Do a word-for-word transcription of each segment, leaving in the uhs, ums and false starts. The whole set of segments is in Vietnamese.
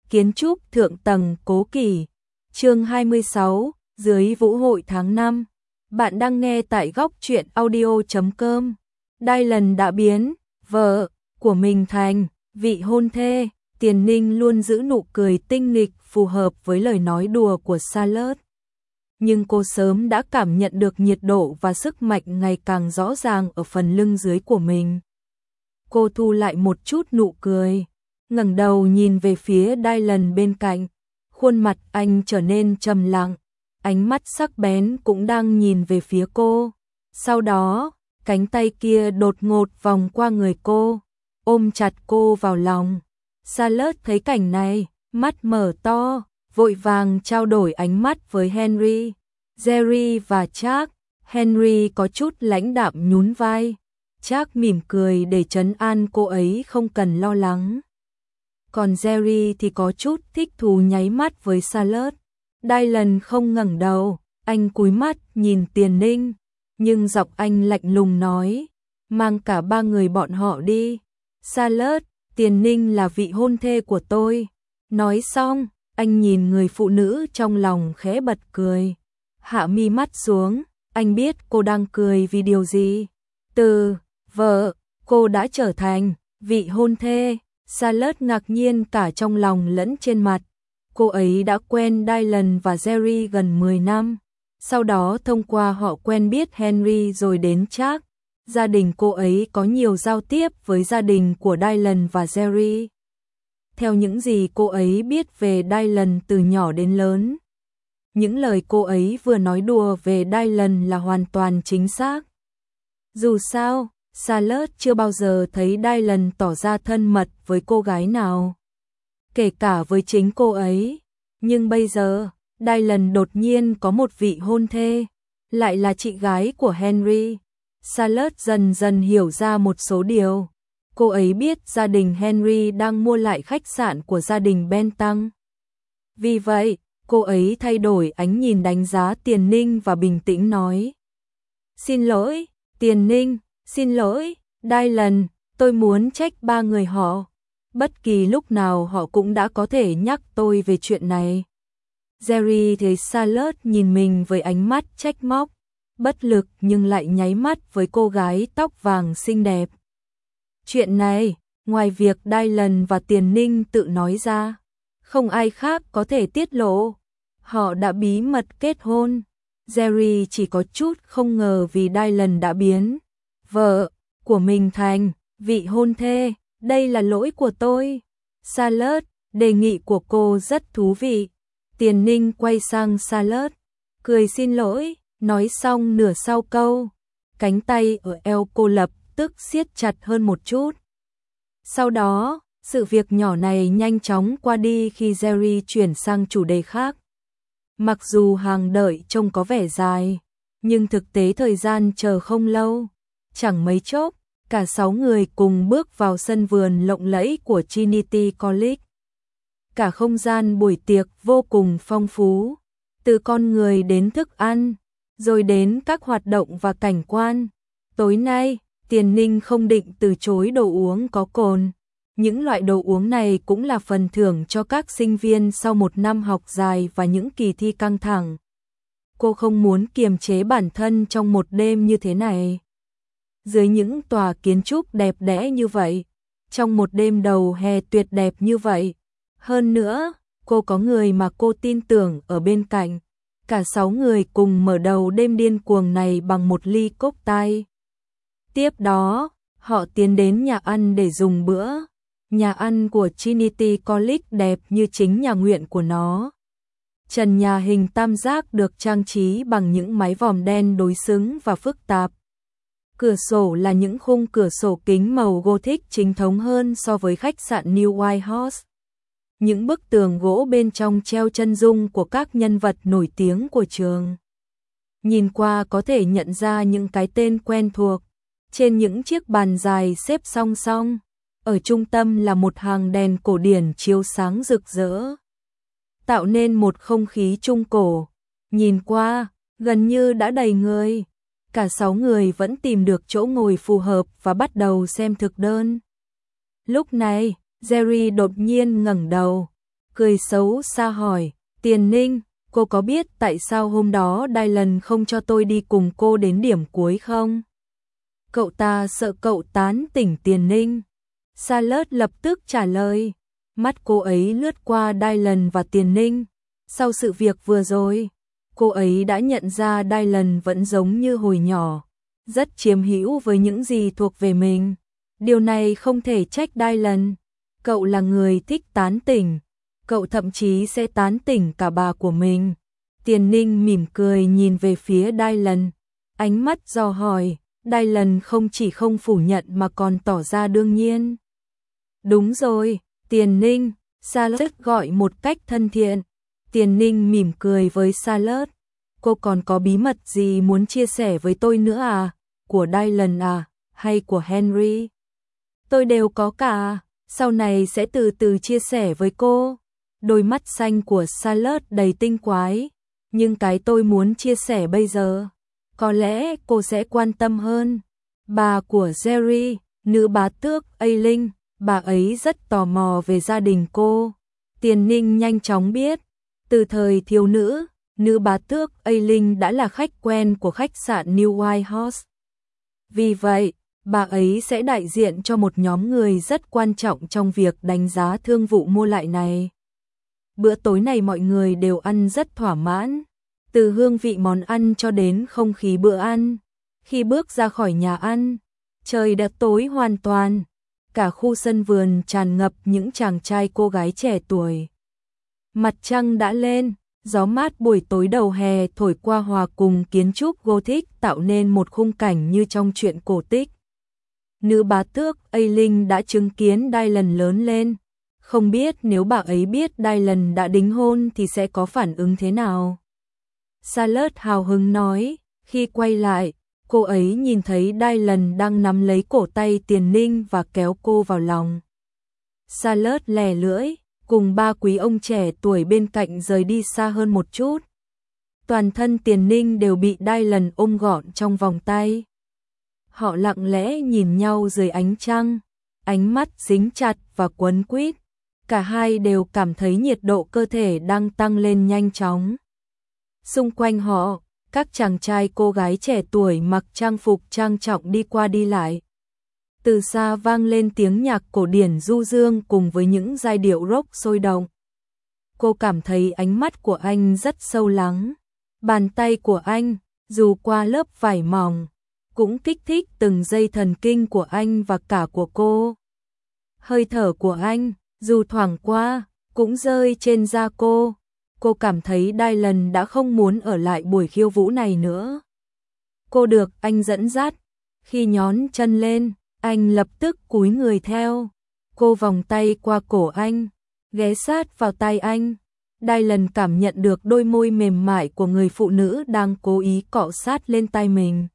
kiến trúc thượng tầng cố kỳ. Chương hai mươi sáu, dưới vũ hội tháng năm. Bạn đang nghe tại góc truyện audio chấm com. Dylan đã biến vợ của mình thành vị hôn thê. Tiền Ninh luôn giữ nụ cười tinh nghịch phù hợp với lời nói đùa của Charlotte. Nhưng cô sớm đã cảm nhận được nhiệt độ và sức mạnh ngày càng rõ ràng ở phần lưng dưới của mình. Cô thu lại một chút nụ cười, ngẩng đầu nhìn về phía Dylan bên cạnh. Khuôn mặt anh trở nên trầm lặng, ánh mắt sắc bén cũng đang nhìn về phía cô. Sau đó, cánh tay kia đột ngột vòng qua người cô, ôm chặt cô vào lòng. Charlotte thấy cảnh này, mắt mở to, vội vàng trao đổi ánh mắt với Henry, Jerry và Chuck. Henry có chút lãnh đạm nhún vai. Chuck mỉm cười để trấn an cô ấy không cần lo lắng. Còn Jerry thì có chút thích thú nháy mắt với Charlotte. Dylan không ngẩng đầu, anh cúi mắt nhìn Tiền Ninh, nhưng giọng anh lạnh lùng nói, mang cả ba người bọn họ đi. Charlotte, Tiền Ninh là vị hôn thê của tôi. Nói xong, anh nhìn người phụ nữ trong lòng khẽ bật cười. Hạ mi mắt xuống, anh biết cô đang cười vì điều gì. Từ vợ, cô đã trở thành vị hôn thê. Charlotte ngạc nhiên cả trong lòng lẫn trên mặt. Cô ấy đã quen Dylan và Jerry gần mười năm. Sau đó thông qua họ quen biết Henry rồi đến Chuck. Gia đình cô ấy có nhiều giao tiếp với gia đình của Dylan và Jerry. Theo những gì cô ấy biết về Dylan từ nhỏ đến lớn, những lời cô ấy vừa nói đùa về Dylan là hoàn toàn chính xác. Dù sao, Charlotte chưa bao giờ thấy Dylan tỏ ra thân mật với cô gái nào, kể cả với chính cô ấy. Nhưng bây giờ, Dylan đột nhiên có một vị hôn thê, lại là chị gái của Henry. Charlotte dần dần hiểu ra một số điều. Cô ấy biết gia đình Henry đang mua lại khách sạn của gia đình Bentham. Vì vậy, cô ấy thay đổi ánh nhìn đánh giá Tiền Ninh và bình tĩnh nói. Xin lỗi, Tiền Ninh, xin lỗi, Dylan, tôi muốn trách ba người họ. Bất kỳ lúc nào họ cũng đã có thể nhắc tôi về chuyện này. Jerry thấy Charlotte nhìn mình với ánh mắt trách móc, bất lực nhưng lại nháy mắt với cô gái tóc vàng xinh đẹp. Chuyện này, ngoài việc Dylan và Tiền Ninh tự nói ra, không ai khác có thể tiết lộ. Họ đã bí mật kết hôn. Jerry chỉ có chút không ngờ vì Dylan đã biến vợ của mình thành vị hôn thê. Đây là lỗi của tôi. Charlotte, đề nghị của cô rất thú vị. Tiền Ninh quay sang Charlotte, cười xin lỗi. Nói xong nửa sau câu, cánh tay ở eo cô lập tức siết chặt hơn một chút. Sau đó, sự việc nhỏ này nhanh chóng qua đi khi Jerry chuyển sang chủ đề khác. Mặc dù hàng đợi trông có vẻ dài, nhưng thực tế thời gian chờ không lâu. Chẳng mấy chốc, cả sáu người cùng bước vào sân vườn lộng lẫy của Trinity College. Cả không gian buổi tiệc vô cùng phong phú, từ con người đến thức ăn, rồi đến các hoạt động và cảnh quan. Tối nay, Tiền Ninh không định từ chối đồ uống có cồn. Những loại đồ uống này cũng là phần thưởng cho các sinh viên sau một năm học dài và những kỳ thi căng thẳng. Cô không muốn kiềm chế bản thân trong một đêm như thế này. Dưới những tòa kiến trúc đẹp đẽ như vậy, trong một đêm đầu hè tuyệt đẹp như vậy. Hơn nữa, cô có người mà cô tin tưởng ở bên cạnh. Cả sáu người cùng mở đầu đêm điên cuồng này bằng một ly cocktail. Tiếp đó, họ tiến đến nhà ăn để dùng bữa. Nhà ăn của Trinity College đẹp như chính nhà nguyện của nó. Trần nhà hình tam giác được trang trí bằng những mái vòm đen đối xứng và phức tạp. Cửa sổ là những khung cửa sổ kính màu Gothic chính thống hơn so với khách sạn New White House. Những bức tường gỗ bên trong treo chân dung của các nhân vật nổi tiếng của trường. Nhìn qua có thể nhận ra những cái tên quen thuộc. Trên những chiếc bàn dài xếp song song, ở trung tâm là một hàng đèn cổ điển chiếu sáng rực rỡ, tạo nên một không khí trung cổ. Nhìn qua, gần như đã đầy người. Cả sáu người vẫn tìm được chỗ ngồi phù hợp và bắt đầu xem thực đơn. Lúc này, Jerry đột nhiên ngẩng đầu, cười xấu xa hỏi, Tiền Ninh, cô có biết tại sao hôm đó Dylan không cho tôi đi cùng cô đến điểm cuối không? Cậu ta sợ cậu tán tỉnh Tiền Ninh. Charlotte lập tức trả lời. Mắt cô ấy lướt qua Dylan và Tiền Ninh. Sau sự việc vừa rồi, cô ấy đã nhận ra Dylan vẫn giống như hồi nhỏ, rất chiếm hữu với những gì thuộc về mình. Điều này không thể trách Dylan. Cậu là người thích tán tỉnh. Cậu thậm chí sẽ tán tỉnh cả bà của mình. Tiền Ninh mỉm cười nhìn về phía Dylan. Ánh mắt dò hỏi. Dylan không chỉ không phủ nhận mà còn tỏ ra đương nhiên. Đúng rồi, Tiền Ninh, Charlotte gọi một cách thân thiện. Tiền Ninh mỉm cười với Charlotte. Cô còn có bí mật gì muốn chia sẻ với tôi nữa à? Của Dylan à? Hay của Henry? Tôi đều có cả, sau này sẽ từ từ chia sẻ với cô. Đôi mắt xanh của Charlotte đầy tinh quái. Nhưng cái tôi muốn chia sẻ bây giờ, có lẽ cô sẽ quan tâm hơn. Bà của Jerry, nữ bá tước Ailing, bà ấy rất tò mò về gia đình cô. Tiền Ninh nhanh chóng biết, từ thời thiếu nữ, nữ bá tước Ailing đã là khách quen của khách sạn New White House. Vì vậy, bà ấy sẽ đại diện cho một nhóm người rất quan trọng trong việc đánh giá thương vụ mua lại này. Bữa tối này mọi người đều ăn rất thỏa mãn, từ hương vị món ăn cho đến không khí bữa ăn. Khi bước ra khỏi nhà ăn, trời đã tối hoàn toàn, cả khu sân vườn tràn ngập những chàng trai cô gái trẻ tuổi. Mặt trăng đã lên, gió mát buổi tối đầu hè thổi qua hòa cùng kiến trúc Gothic tạo nên một khung cảnh như trong truyện cổ tích. Nữ bá tước Ailing đã chứng kiến Dylan lớn lên, không biết nếu bà ấy biết Dylan đã đính hôn thì sẽ có phản ứng thế nào. Charlotte hào hứng nói, khi quay lại, cô ấy nhìn thấy Dylan đang nắm lấy cổ tay Tiền Ninh và kéo cô vào lòng. Charlotte lè lưỡi, cùng ba quý ông trẻ tuổi bên cạnh rời đi xa hơn một chút. Toàn thân Tiền Ninh đều bị Dylan ôm gọn trong vòng tay. Họ lặng lẽ nhìn nhau dưới ánh trăng, ánh mắt dính chặt và quấn quýt. Cả hai đều cảm thấy nhiệt độ cơ thể đang tăng lên nhanh chóng. Xung quanh họ, các chàng trai cô gái trẻ tuổi mặc trang phục trang trọng đi qua đi lại. Từ xa vang lên tiếng nhạc cổ điển du dương cùng với những giai điệu rock sôi động. Cô cảm thấy ánh mắt của anh rất sâu lắng. Bàn tay của anh, dù qua lớp vải mỏng, cũng kích thích từng dây thần kinh của anh và cả của cô. Hơi thở của anh, dù thoảng qua, cũng rơi trên da cô. Cô cảm thấy Dylan đã không muốn ở lại buổi khiêu vũ này nữa. Cô được anh dẫn dắt. Khi nhón chân lên, anh lập tức cúi người theo. Cô vòng tay qua cổ anh, ghé sát vào tay anh. Dylan cảm nhận được đôi môi mềm mại của người phụ nữ đang cố ý cọ sát lên tay mình.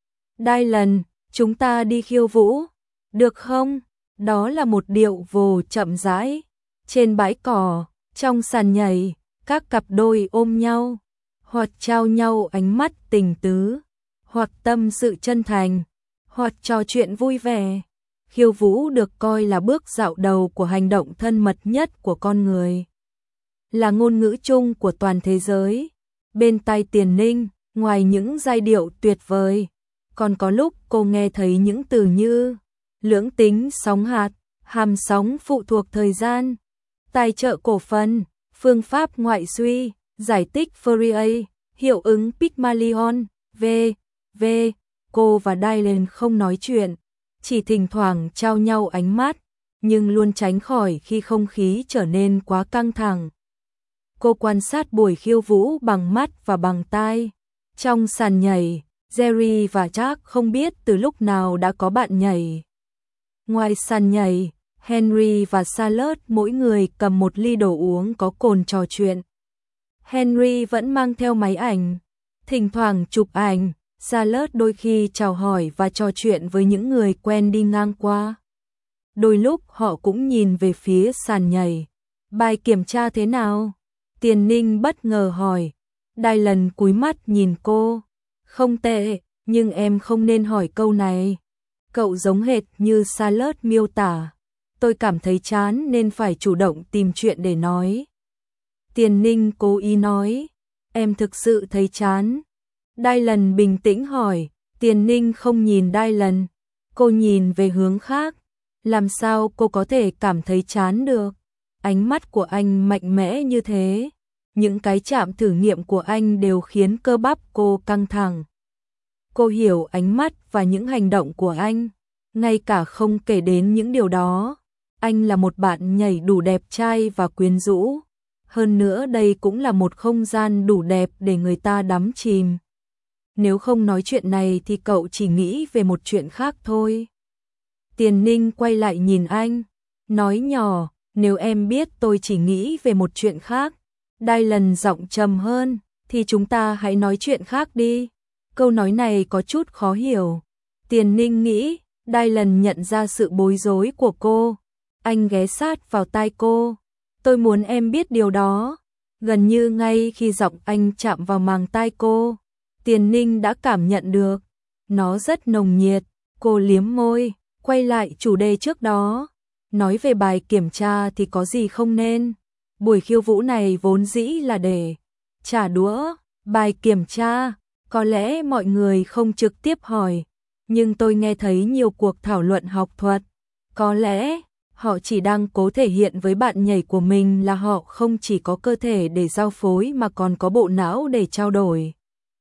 Dylan, chúng ta đi khiêu vũ, được không? Đó là một điệu vồ chậm rãi. Trên bãi cỏ, trong sàn nhảy, các cặp đôi ôm nhau, hoặc trao nhau ánh mắt tình tứ, hoặc tâm sự chân thành, hoặc trò chuyện vui vẻ. Khiêu vũ được coi là bước dạo đầu của hành động thân mật nhất của con người. Là ngôn ngữ chung của toàn thế giới. Bên tai Tiền Ninh, ngoài những giai điệu tuyệt vời, còn có lúc cô nghe thấy những từ như lưỡng tính sóng hạt, hàm sóng phụ thuộc thời gian, tài trợ cổ phần, phương pháp ngoại suy, giải tích Fourier, hiệu ứng Pygmalion, v v Cô và Dylan không nói chuyện, chỉ thỉnh thoảng trao nhau ánh mắt, nhưng luôn tránh khỏi khi không khí trở nên quá căng thẳng. Cô quan sát buổi khiêu vũ bằng mắt và bằng tai. Trong sàn nhảy, Jerry và Jack không biết từ lúc nào đã có bạn nhảy. Ngoài sàn nhảy, Henry và Charlotte mỗi người cầm một ly đồ uống có cồn trò chuyện. Henry vẫn mang theo máy ảnh, thỉnh thoảng chụp ảnh. Charlotte đôi khi chào hỏi và trò chuyện với những người quen đi ngang qua. Đôi lúc họ cũng nhìn về phía sàn nhảy. Bài kiểm tra thế nào? Tiền Ninh bất ngờ hỏi. Dylan cúi mắt nhìn cô. Không tệ, nhưng em không nên hỏi câu này. Cậu giống hệt như Charlotte miêu tả. Tôi cảm thấy chán nên phải chủ động tìm chuyện để nói. Tiền Ninh cố ý nói, em thực sự thấy chán. Dylan bình tĩnh hỏi, Tiền Ninh không nhìn Dylan, cô nhìn về hướng khác. Làm sao cô có thể cảm thấy chán được? Ánh mắt của anh mạnh mẽ như thế. Những cái chạm thử nghiệm của anh đều khiến cơ bắp cô căng thẳng. Cô hiểu ánh mắt và những hành động của anh, ngay cả không kể đến những điều đó. Anh là một bạn nhảy đủ đẹp trai và quyến rũ. Hơn nữa đây cũng là một không gian đủ đẹp để người ta đắm chìm. Nếu không nói chuyện này thì cậu chỉ nghĩ về một chuyện khác thôi. Tiền Ninh quay lại nhìn anh, nói nhỏ, nếu em biết tôi chỉ nghĩ về một chuyện khác. Dylan giọng trầm hơn, thì chúng ta hãy nói chuyện khác đi. Câu nói này có chút khó hiểu. Tiền Ninh nghĩ, Dylan nhận ra sự bối rối của cô. Anh ghé sát vào tai cô. Tôi muốn em biết điều đó. Gần như ngay khi giọng anh chạm vào màng tai cô, Tiền Ninh đã cảm nhận được. Nó rất nồng nhiệt. Cô liếm môi, quay lại chủ đề trước đó. Nói về bài kiểm tra thì có gì không nên. Buổi khiêu vũ này vốn dĩ là để trả đũa. Bài kiểm tra, có lẽ mọi người không trực tiếp hỏi, nhưng tôi nghe thấy nhiều cuộc thảo luận học thuật. Có lẽ họ chỉ đang cố thể hiện với bạn nhảy của mình là họ không chỉ có cơ thể để giao phối mà còn có bộ não để trao đổi.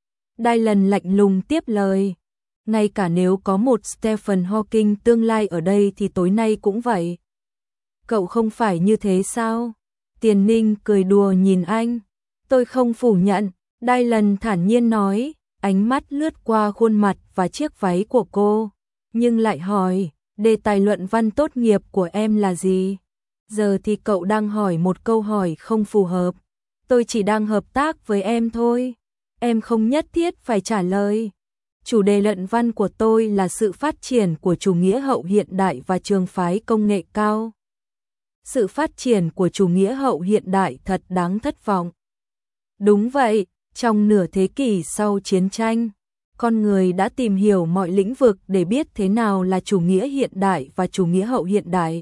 Dylan lạnh lùng tiếp lời. Ngay cả nếu có một Stephen Hawking tương lai ở đây thì tối nay cũng vậy. Cậu không phải như thế sao? Tiền Ninh cười đùa nhìn anh. Tôi không phủ nhận, Dylan thản nhiên nói, ánh mắt lướt qua khuôn mặt và chiếc váy của cô, nhưng lại hỏi, đề tài luận văn tốt nghiệp của em là gì? Giờ thì cậu đang hỏi một câu hỏi không phù hợp. Tôi chỉ đang hợp tác với em thôi. Em không nhất thiết phải trả lời. Chủ đề luận văn của tôi là sự phát triển của chủ nghĩa hậu hiện đại và trường phái công nghệ cao. Sự phát triển của chủ nghĩa hậu hiện đại thật đáng thất vọng. Đúng vậy, trong nửa thế kỷ sau chiến tranh, con người đã tìm hiểu mọi lĩnh vực để biết thế nào là chủ nghĩa hiện đại và chủ nghĩa hậu hiện đại.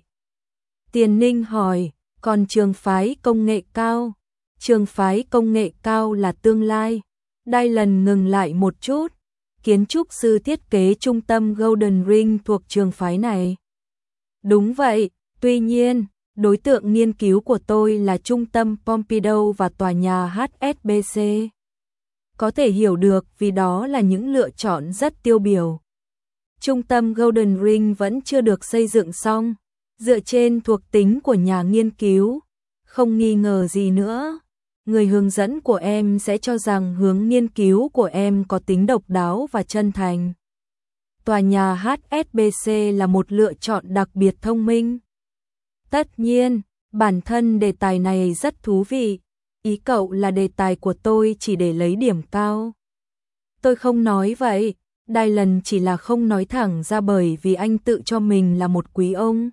Tiền Ninh hỏi, còn trường phái công nghệ cao? Trường phái công nghệ cao là tương lai. Dylan ngừng lại một chút. Kiến trúc sư thiết kế trung tâm Golden Ring thuộc trường phái này. Đúng vậy, tuy nhiên, đối tượng nghiên cứu của tôi là trung tâm Pompidou và tòa nhà hát ét bê xê. Có thể hiểu được vì đó là những lựa chọn rất tiêu biểu. Trung tâm Golden Ring vẫn chưa được xây dựng xong, dựa trên thuộc tính của nhà nghiên cứu. Không nghi ngờ gì nữa. Người hướng dẫn của em sẽ cho rằng hướng nghiên cứu của em có tính độc đáo và chân thành. Tòa nhà hát ét bê xê là một lựa chọn đặc biệt thông minh. Tất nhiên, bản thân đề tài này rất thú vị. Ý cậu là đề tài của tôi chỉ để lấy điểm cao. Tôi không nói vậy. Dylan chỉ là không nói thẳng ra bởi vì anh tự cho mình là một quý ông.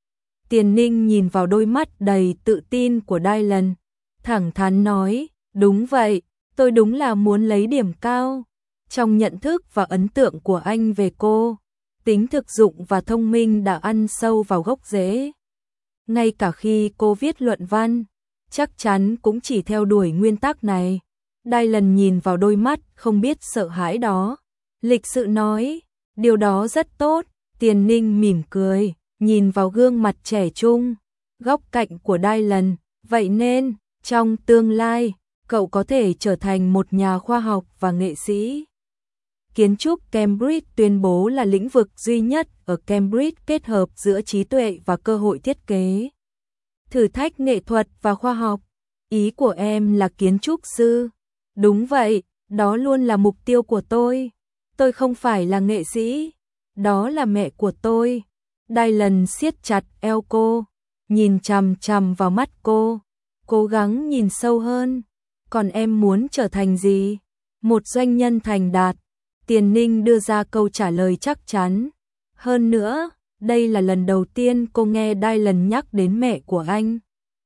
Tiền Ninh nhìn vào đôi mắt đầy tự tin của Dylan, thẳng thắn nói, đúng vậy, tôi đúng là muốn lấy điểm cao. Trong nhận thức và ấn tượng của anh về cô, tính thực dụng và thông minh đã ăn sâu vào gốc rễ. Ngay cả khi cô viết luận văn, chắc chắn cũng chỉ theo đuổi nguyên tắc này. Dylan nhìn vào đôi mắt không biết sợ hãi đó, lịch sự nói, điều đó rất tốt. Tiền Ninh mỉm cười, nhìn vào gương mặt trẻ trung, góc cạnh của Dylan, vậy nên, trong tương lai, cậu có thể trở thành một nhà khoa học và nghệ sĩ. Kiến trúc Cambridge tuyên bố là lĩnh vực duy nhất ở Cambridge kết hợp giữa trí tuệ và cơ hội thiết kế. Thử thách nghệ thuật và khoa học. Ý của em là kiến trúc sư. Đúng vậy, đó luôn là mục tiêu của tôi. Tôi không phải là nghệ sĩ. Đó là mẹ của tôi. Dylan siết chặt eo cô, nhìn chằm chằm vào mắt cô, cố gắng nhìn sâu hơn. Còn em muốn trở thành gì? Một doanh nhân thành đạt. Tiền Ninh đưa ra câu trả lời chắc chắn. Hơn nữa, đây là lần đầu tiên cô nghe Dylan nhắc đến mẹ của anh.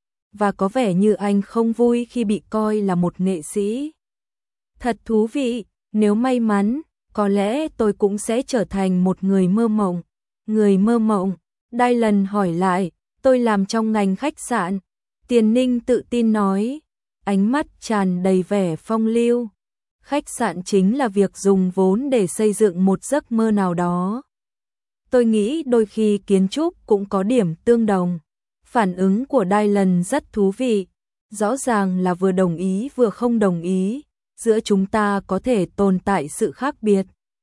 Và có vẻ như anh không vui khi bị coi là một nghệ sĩ. Thật thú vị, nếu may mắn, có lẽ tôi cũng sẽ trở thành một người mơ mộng. Người mơ mộng? Dylan hỏi lại, tôi làm trong ngành khách sạn. Tiền Ninh tự tin nói, ánh mắt tràn đầy vẻ phong lưu. Khách sạn chính là việc dùng vốn để xây dựng một giấc mơ nào đó. Tôi nghĩ đôi khi kiến trúc cũng có điểm tương đồng. Phản ứng của Dylan rất thú vị. Rõ ràng là vừa đồng ý vừa không đồng ý. Giữa chúng ta có thể tồn tại sự khác biệt.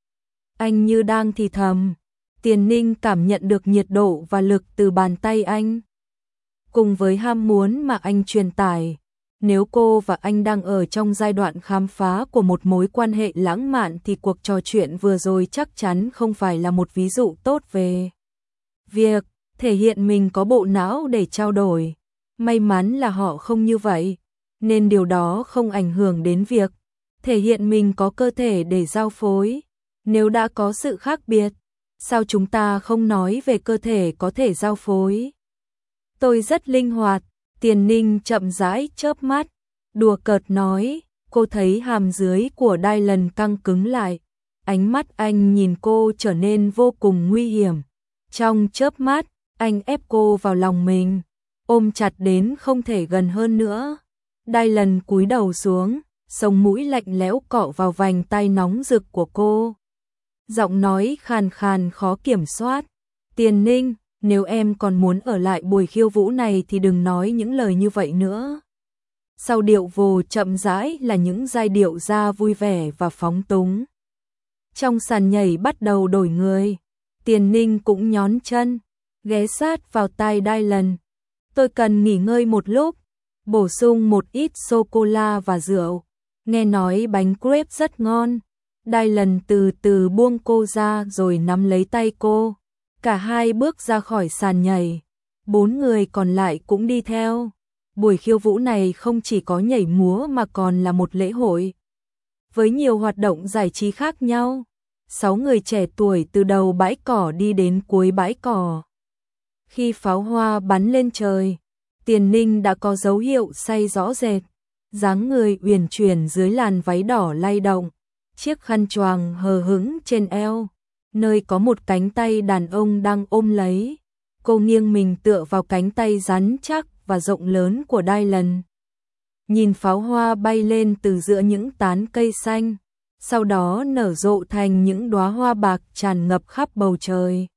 Anh như đang thì thầm. Tiền Ninh cảm nhận được nhiệt độ và lực từ bàn tay anh. Cùng với ham muốn mà anh truyền tải. Nếu cô và anh đang ở trong giai đoạn khám phá của một mối quan hệ lãng mạn thì cuộc trò chuyện vừa rồi chắc chắn không phải là một ví dụ tốt về việc thể hiện mình có bộ não để trao đổi. May mắn là họ không như vậy, nên điều đó không ảnh hưởng đến việc thể hiện mình có cơ thể để giao phối. Nếu đã có sự khác biệt, sao chúng ta không nói về cơ thể có thể giao phối? Tôi rất linh hoạt. Tiền Ninh chậm rãi chớp mắt, đùa cợt nói, cô thấy hàm dưới của Dylan căng cứng lại. Ánh mắt anh nhìn cô trở nên vô cùng nguy hiểm. Trong chớp mắt, anh ép cô vào lòng mình, ôm chặt đến không thể gần hơn nữa. Dylan cúi đầu xuống, sống mũi lạnh lẽo cọ vào vành tay nóng rực của cô. Giọng nói khàn khàn khó kiểm soát. Tiền Ninh, nếu em còn muốn ở lại buổi khiêu vũ này thì đừng nói những lời như vậy nữa. Sau điệu vồ chậm rãi là những giai điệu ra vui vẻ và phóng túng. Trong sàn nhảy bắt đầu đổi người. Tiền Ninh cũng nhón chân, ghé sát vào tai Dylan. Tôi cần nghỉ ngơi một lúc, bổ sung một ít sô-cô-la và rượu. Nghe nói bánh crepe rất ngon. Dylan từ từ buông cô ra rồi nắm lấy tay cô. Cả hai bước ra khỏi sàn nhảy. Bốn người còn lại cũng đi theo. Buổi khiêu vũ này không chỉ có nhảy múa mà còn là một lễ hội. Với nhiều hoạt động giải trí khác nhau. Sáu người trẻ tuổi từ đầu bãi cỏ đi đến cuối bãi cỏ. Khi pháo hoa bắn lên trời, Tiền Ninh đã có dấu hiệu say rõ rệt. Dáng người uyển chuyển dưới làn váy đỏ lay động. Chiếc khăn choàng hờ hững trên eo, nơi có một cánh tay đàn ông đang ôm lấy. Cô nghiêng mình tựa vào cánh tay rắn chắc và rộng lớn của Dylan. Nhìn pháo hoa bay lên từ giữa những tán cây xanh, sau đó nở rộ thành những đóa hoa bạc tràn ngập khắp bầu trời.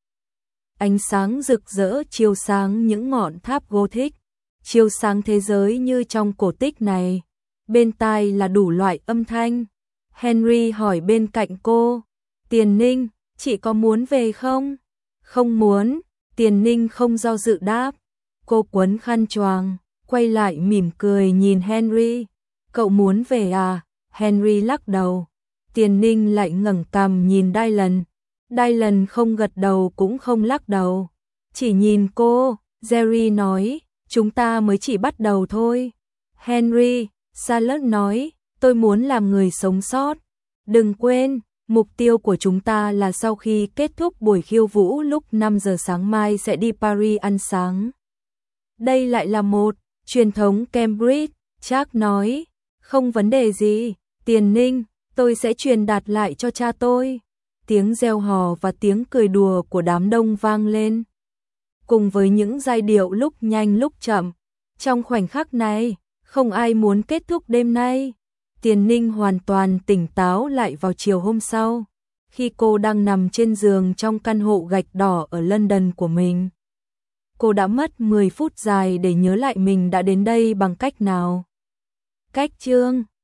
Ánh sáng rực rỡ chiếu sáng những ngọn tháp Gothic, chiếu sáng thế giới như trong cổ tích này. Bên tai là đủ loại âm thanh. Henry hỏi bên cạnh cô, Tiền Ninh, chị có muốn về không? Không muốn. Tiền Ninh không do dự đáp. Cô quấn khăn choàng, quay lại mỉm cười nhìn Henry. Cậu muốn về à? Henry lắc đầu. Tiền Ninh lại ngẩng cằm nhìn Dylan. Dylan không gật đầu cũng không lắc đầu, chỉ nhìn cô. Jerry nói, chúng ta mới chỉ bắt đầu thôi. Henry, Charlotte nói, tôi muốn làm người sống sót. Đừng quên, mục tiêu của chúng ta là sau khi kết thúc buổi khiêu vũ lúc năm giờ sáng mai sẽ đi Paris ăn sáng. Đây lại là một truyền thống Cambridge, Jack nói. Không vấn đề gì, Tiền Ninh, tôi sẽ truyền đạt lại cho cha tôi. Tiếng reo hò và tiếng cười đùa của đám đông vang lên, cùng với những giai điệu lúc nhanh lúc chậm. Trong khoảnh khắc này, không ai muốn kết thúc đêm nay. Tiền Ninh hoàn toàn tỉnh táo lại vào chiều hôm sau, khi cô đang nằm trên giường trong căn hộ gạch đỏ ở London của mình. Cô đã mất mười phút dài để nhớ lại mình đã đến đây bằng cách nào. Cách chương